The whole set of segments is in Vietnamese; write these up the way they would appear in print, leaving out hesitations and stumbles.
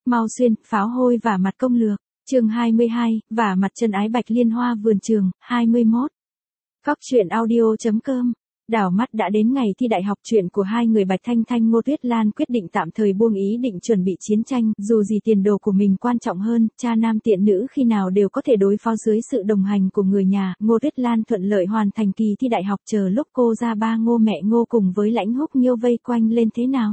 Mau xuyên, pháo hôi và mặt công lược. Chương 22, và mặt chân ái Bạch Liên Hoa vườn trường, 21. Cóc truyện audio.com. Đảo mắt đã đến ngày thi đại học, chuyện của hai người Bạch Thanh Thanh Ngô Tuyết Lan quyết định tạm thời buông ý định chuẩn bị chiến tranh, dù gì tiền đồ của mình quan trọng hơn, cha nam tiện nữ khi nào đều có thể đối phó dưới sự đồng hành của người nhà. Ngô Tuyết Lan thuận lợi hoàn thành kỳ thi đại học, chờ lúc cô ra ba Ngô mẹ Ngô cùng với Lãnh Húc Nghiêu vây quanh lên thế nào.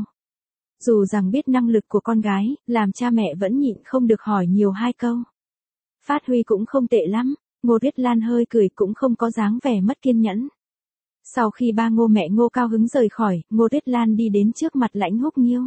Dù rằng biết năng lực của con gái, làm cha mẹ vẫn nhịn không được hỏi nhiều hai câu. Phát huy cũng không tệ lắm, Ngô Tuyết Lan hơi cười cũng không có dáng vẻ mất kiên nhẫn. Sau khi ba Ngô mẹ Ngô cao hứng rời khỏi, Ngô Tuyết Lan đi đến trước mặt Lãnh Húc Nghiêu.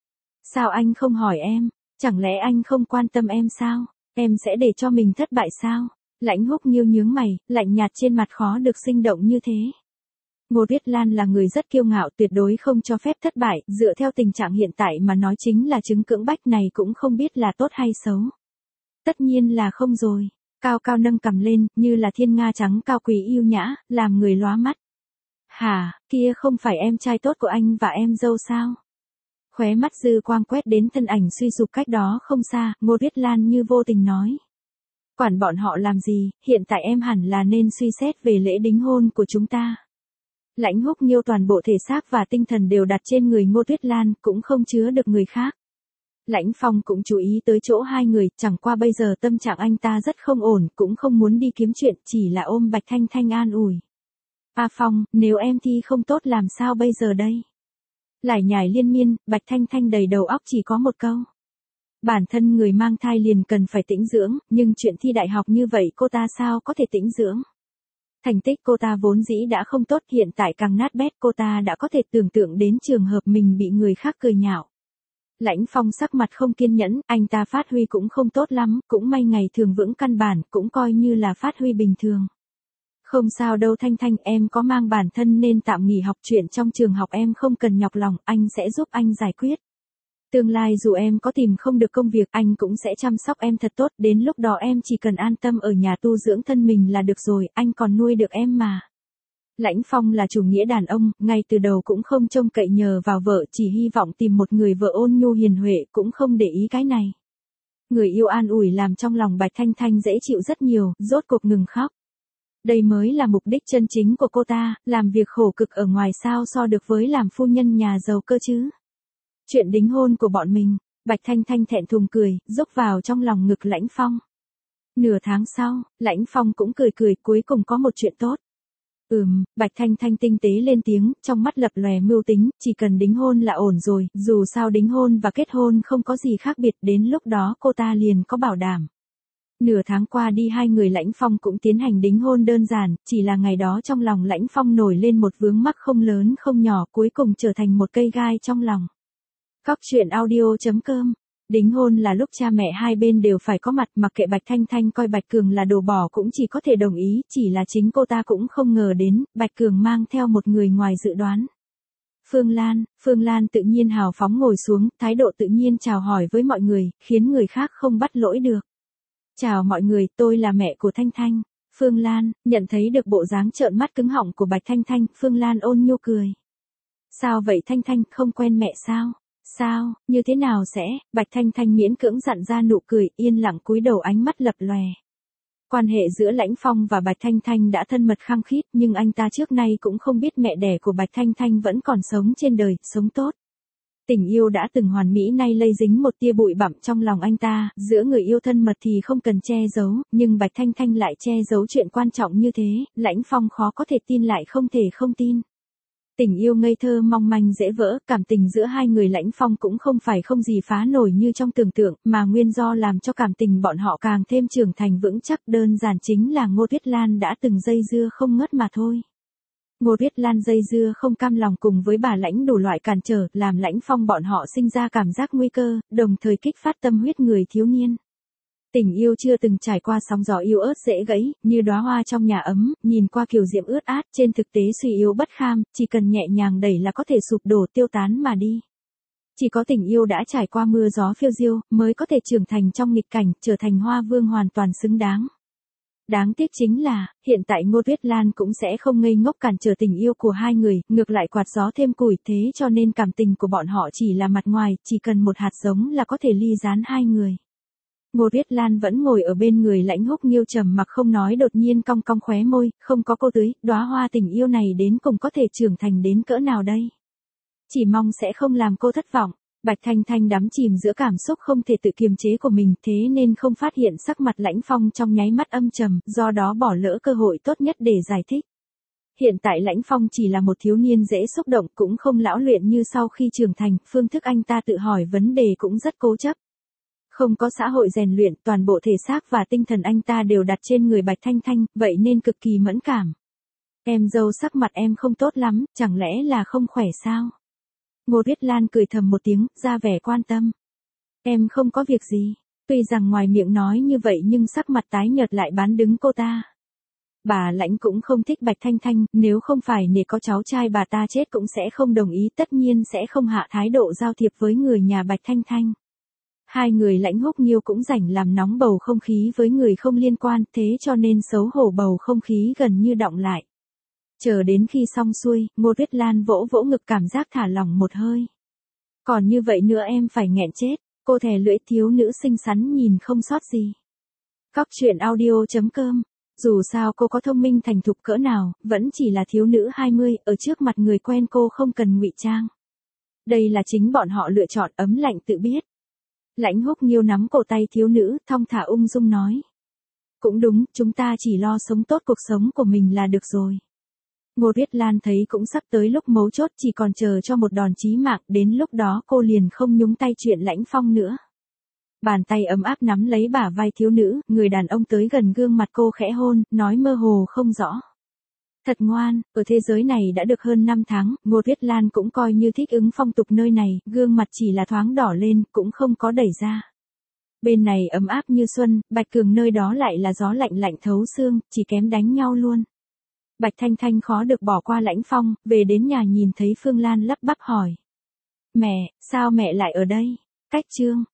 Sao anh không hỏi em, chẳng lẽ anh không quan tâm em sao, em sẽ để cho mình thất bại sao? Lãnh Húc Nghiêu nhướng mày, lạnh nhạt trên mặt khó được sinh động như thế. Ngô Tuyết Lan là người rất kiêu ngạo, tuyệt đối không cho phép thất bại, dựa theo tình trạng hiện tại mà nói chính là chứng cưỡng bách này cũng không biết là tốt hay xấu. Tất nhiên là không rồi, cao cao nâng cằm lên, như là thiên nga trắng cao quý yêu nhã, làm người lóa mắt. Hả, kia không phải em trai tốt của anh và em dâu sao? Khóe mắt dư quang quét đến thân ảnh suy sụp cách đó không xa, Ngô Tuyết Lan như vô tình nói. Quản bọn họ làm gì, hiện tại em hẳn là nên suy xét về lễ đính hôn của chúng ta. Lãnh Húc Nghiêu toàn bộ thể xác và tinh thần đều đặt trên người Ngô Tuyết Lan, cũng không chứa được người khác. Lãnh Phong cũng chú ý tới chỗ hai người, chẳng qua bây giờ tâm trạng anh ta rất không ổn, cũng không muốn đi kiếm chuyện, chỉ là ôm Bạch Thanh Thanh an ủi. A Phong, nếu em thi không tốt làm sao bây giờ đây? Lải nhải liên miên, Bạch Thanh Thanh đầy đầu óc chỉ có một câu. Bản thân người mang thai liền cần phải tĩnh dưỡng, nhưng chuyện thi đại học như vậy cô ta sao có thể tĩnh dưỡng? Thành tích cô ta vốn dĩ đã không tốt, hiện tại càng nát bét, cô ta đã có thể tưởng tượng đến trường hợp mình bị người khác cười nhạo. Lãnh Phong sắc mặt không kiên nhẫn, anh ta phát huy cũng không tốt lắm, cũng may ngày thường vững căn bản, cũng coi như là phát huy bình thường. Không sao đâu Thanh Thanh, em có mang bản thân nên tạm nghỉ học, chuyện trong trường học em không cần nhọc lòng, anh sẽ giúp anh giải quyết. Tương lai dù em có tìm không được công việc, anh cũng sẽ chăm sóc em thật tốt, đến lúc đó em chỉ cần an tâm ở nhà tu dưỡng thân mình là được rồi, anh còn nuôi được em mà. Lãnh Phong là chủ nghĩa đàn ông, ngay từ đầu cũng không trông cậy nhờ vào vợ, chỉ hy vọng tìm một người vợ ôn nhu hiền huệ, cũng không để ý cái này. Người yêu an ủi làm trong lòng Bạch Thanh Thanh dễ chịu rất nhiều, rốt cuộc ngừng khóc. Đây mới là mục đích chân chính của cô ta, làm việc khổ cực ở ngoài sao so được với làm phu nhân nhà giàu cơ chứ. Chuyện đính hôn của bọn mình, Bạch Thanh Thanh thẹn thùng cười, dốc vào trong lòng ngực Lãnh Phong. Nửa tháng sau, Lãnh Phong cũng cười cười, cuối cùng có một chuyện tốt. Bạch Thanh Thanh tinh tế lên tiếng, trong mắt lập lòe mưu tính, chỉ cần đính hôn là ổn rồi, dù sao đính hôn và kết hôn không có gì khác biệt, đến lúc đó cô ta liền có bảo đảm. Nửa tháng qua đi, hai người Lãnh Phong cũng tiến hành đính hôn đơn giản, chỉ là ngày đó trong lòng Lãnh Phong nổi lên một vướng mắc không lớn không nhỏ, cuối cùng trở thành một cây gai trong lòng. Cóc truyện audio.com. Đính hôn là lúc cha mẹ hai bên đều phải có mặt, mặc kệ Bạch Thanh Thanh coi Bạch Cường là đồ bỏ cũng chỉ có thể đồng ý, chỉ là chính cô ta cũng không ngờ đến, Bạch Cường mang theo một người ngoài dự đoán. Phương Lan tự nhiên hào phóng ngồi xuống, thái độ tự nhiên chào hỏi với mọi người, khiến người khác không bắt lỗi được. Chào mọi người, tôi là mẹ của Thanh Thanh. Phương Lan, nhận thấy được bộ dáng trợn mắt cứng họng của Bạch Thanh Thanh, Phương Lan ôn nhu cười. Sao vậy Thanh Thanh, không quen mẹ sao? Sao, như thế nào sẽ? Bạch Thanh Thanh miễn cưỡng dặn ra nụ cười, yên lặng cúi đầu, ánh mắt lập lòe. Quan hệ giữa Lãnh Phong và Bạch Thanh Thanh đã thân mật khăng khít, nhưng anh ta trước nay cũng không biết mẹ đẻ của Bạch Thanh Thanh vẫn còn sống trên đời, sống tốt. Tình yêu đã từng hoàn mỹ nay lây dính một tia bụi bặm trong lòng anh ta, giữa người yêu thân mật thì không cần che giấu, nhưng Bạch Thanh Thanh lại che giấu chuyện quan trọng như thế, Lãnh Phong khó có thể tin lại không thể không tin. Tình yêu ngây thơ mong manh dễ vỡ, cảm tình giữa hai người Lãnh Phong cũng không phải không gì phá nổi như trong tưởng tượng, mà nguyên do làm cho cảm tình bọn họ càng thêm trưởng thành vững chắc đơn giản chính là Ngô Tuyết Lan đã từng dây dưa không ngớt mà thôi. Ngô Tuyết Lan dây dưa không cam lòng cùng với bà Lãnh đủ loại cản trở, làm Lãnh Phong bọn họ sinh ra cảm giác nguy cơ, đồng thời kích phát tâm huyết người thiếu niên. Tình yêu chưa từng trải qua sóng gió yếu ớt dễ gãy, như đóa hoa trong nhà ấm, nhìn qua kiều diễm ướt át, trên thực tế suy yếu bất kham, chỉ cần nhẹ nhàng đẩy là có thể sụp đổ tiêu tán mà đi. Chỉ có tình yêu đã trải qua mưa gió phiêu diêu, mới có thể trưởng thành trong nghịch cảnh, trở thành hoa vương hoàn toàn xứng đáng. Đáng tiếc chính là, hiện tại Ngô Tuyết Lan cũng sẽ không ngây ngốc cản trở tình yêu của hai người, ngược lại quạt gió thêm củi, thế cho nên cảm tình của bọn họ chỉ là mặt ngoài, chỉ cần một hạt giống là có thể ly gián hai người. Ngô Tuyết Lan vẫn ngồi ở bên người Lãnh Húc Nghiêu trầm mặc không nói, đột nhiên cong cong khóe môi, không có cô tưới, đóa hoa tình yêu này đến cùng có thể trưởng thành đến cỡ nào đây? Chỉ mong sẽ không làm cô thất vọng. Bạch Thanh Thanh đắm chìm giữa cảm xúc không thể tự kiềm chế của mình, thế nên không phát hiện sắc mặt Lãnh Phong trong nháy mắt âm trầm, do đó bỏ lỡ cơ hội tốt nhất để giải thích. Hiện tại Lãnh Phong chỉ là một thiếu niên dễ xúc động, cũng không lão luyện như sau khi trưởng thành, phương thức anh ta tự hỏi vấn đề cũng rất cố chấp. Không có xã hội rèn luyện, toàn bộ thể xác và tinh thần anh ta đều đặt trên người Bạch Thanh Thanh, vậy nên cực kỳ mẫn cảm. Em dâu, sắc mặt em không tốt lắm, chẳng lẽ là không khỏe sao? Ngô Tuyết Lan cười thầm một tiếng, ra vẻ quan tâm. Em không có việc gì. Tuy rằng ngoài miệng nói như vậy nhưng sắc mặt tái nhợt lại bán đứng cô ta. Bà Lãnh cũng không thích Bạch Thanh Thanh, nếu không phải nể có cháu trai bà ta chết cũng sẽ không đồng ý, tất nhiên sẽ không hạ thái độ giao thiệp với người nhà Bạch Thanh Thanh. Hai người Lãnh Húc Nghiêu cũng rảnh làm nóng bầu không khí với người không liên quan, thế cho nên xấu hổ bầu không khí gần như đọng lại. Chờ đến khi xong xuôi, Ngô Tuyết Lan vỗ vỗ ngực cảm giác thả lỏng một hơi. Còn như vậy nữa em phải nghẹn chết, cô thè lưỡi, thiếu nữ xinh xắn nhìn không sót gì. Cóc truyện audio.com. Dù sao cô có thông minh thành thục cỡ nào, vẫn chỉ là thiếu nữ 20, ở trước mặt người quen cô không cần ngụy trang. Đây là chính bọn họ lựa chọn, ấm lạnh tự biết. Lãnh Húc Nghiêu nắm cổ tay thiếu nữ, thong thả ung dung nói. Cũng đúng, chúng ta chỉ lo sống tốt cuộc sống của mình là được rồi. Ngô Tuyết Lan thấy cũng sắp tới lúc mấu chốt, chỉ còn chờ cho một đòn chí mạng, đến lúc đó cô liền không nhúng tay chuyện Lãnh Phong nữa. Bàn tay ấm áp nắm lấy bả vai thiếu nữ, người đàn ông tới gần gương mặt cô khẽ hôn, nói mơ hồ không rõ. Thật ngoan, ở thế giới này đã được hơn 5 tháng, Ngô Tuyết Lan cũng coi như thích ứng phong tục nơi này, gương mặt chỉ là thoáng đỏ lên, cũng không có đẩy ra. Bên này ấm áp như xuân, Bạch Cường nơi đó lại là gió lạnh lạnh thấu xương, chỉ kém đánh nhau luôn. Bạch Thanh Thanh khó được bỏ qua Lãnh Phong, về đến nhà nhìn thấy Phương Lan lắp bắp hỏi. Mẹ, sao mẹ lại ở đây? Cách chương.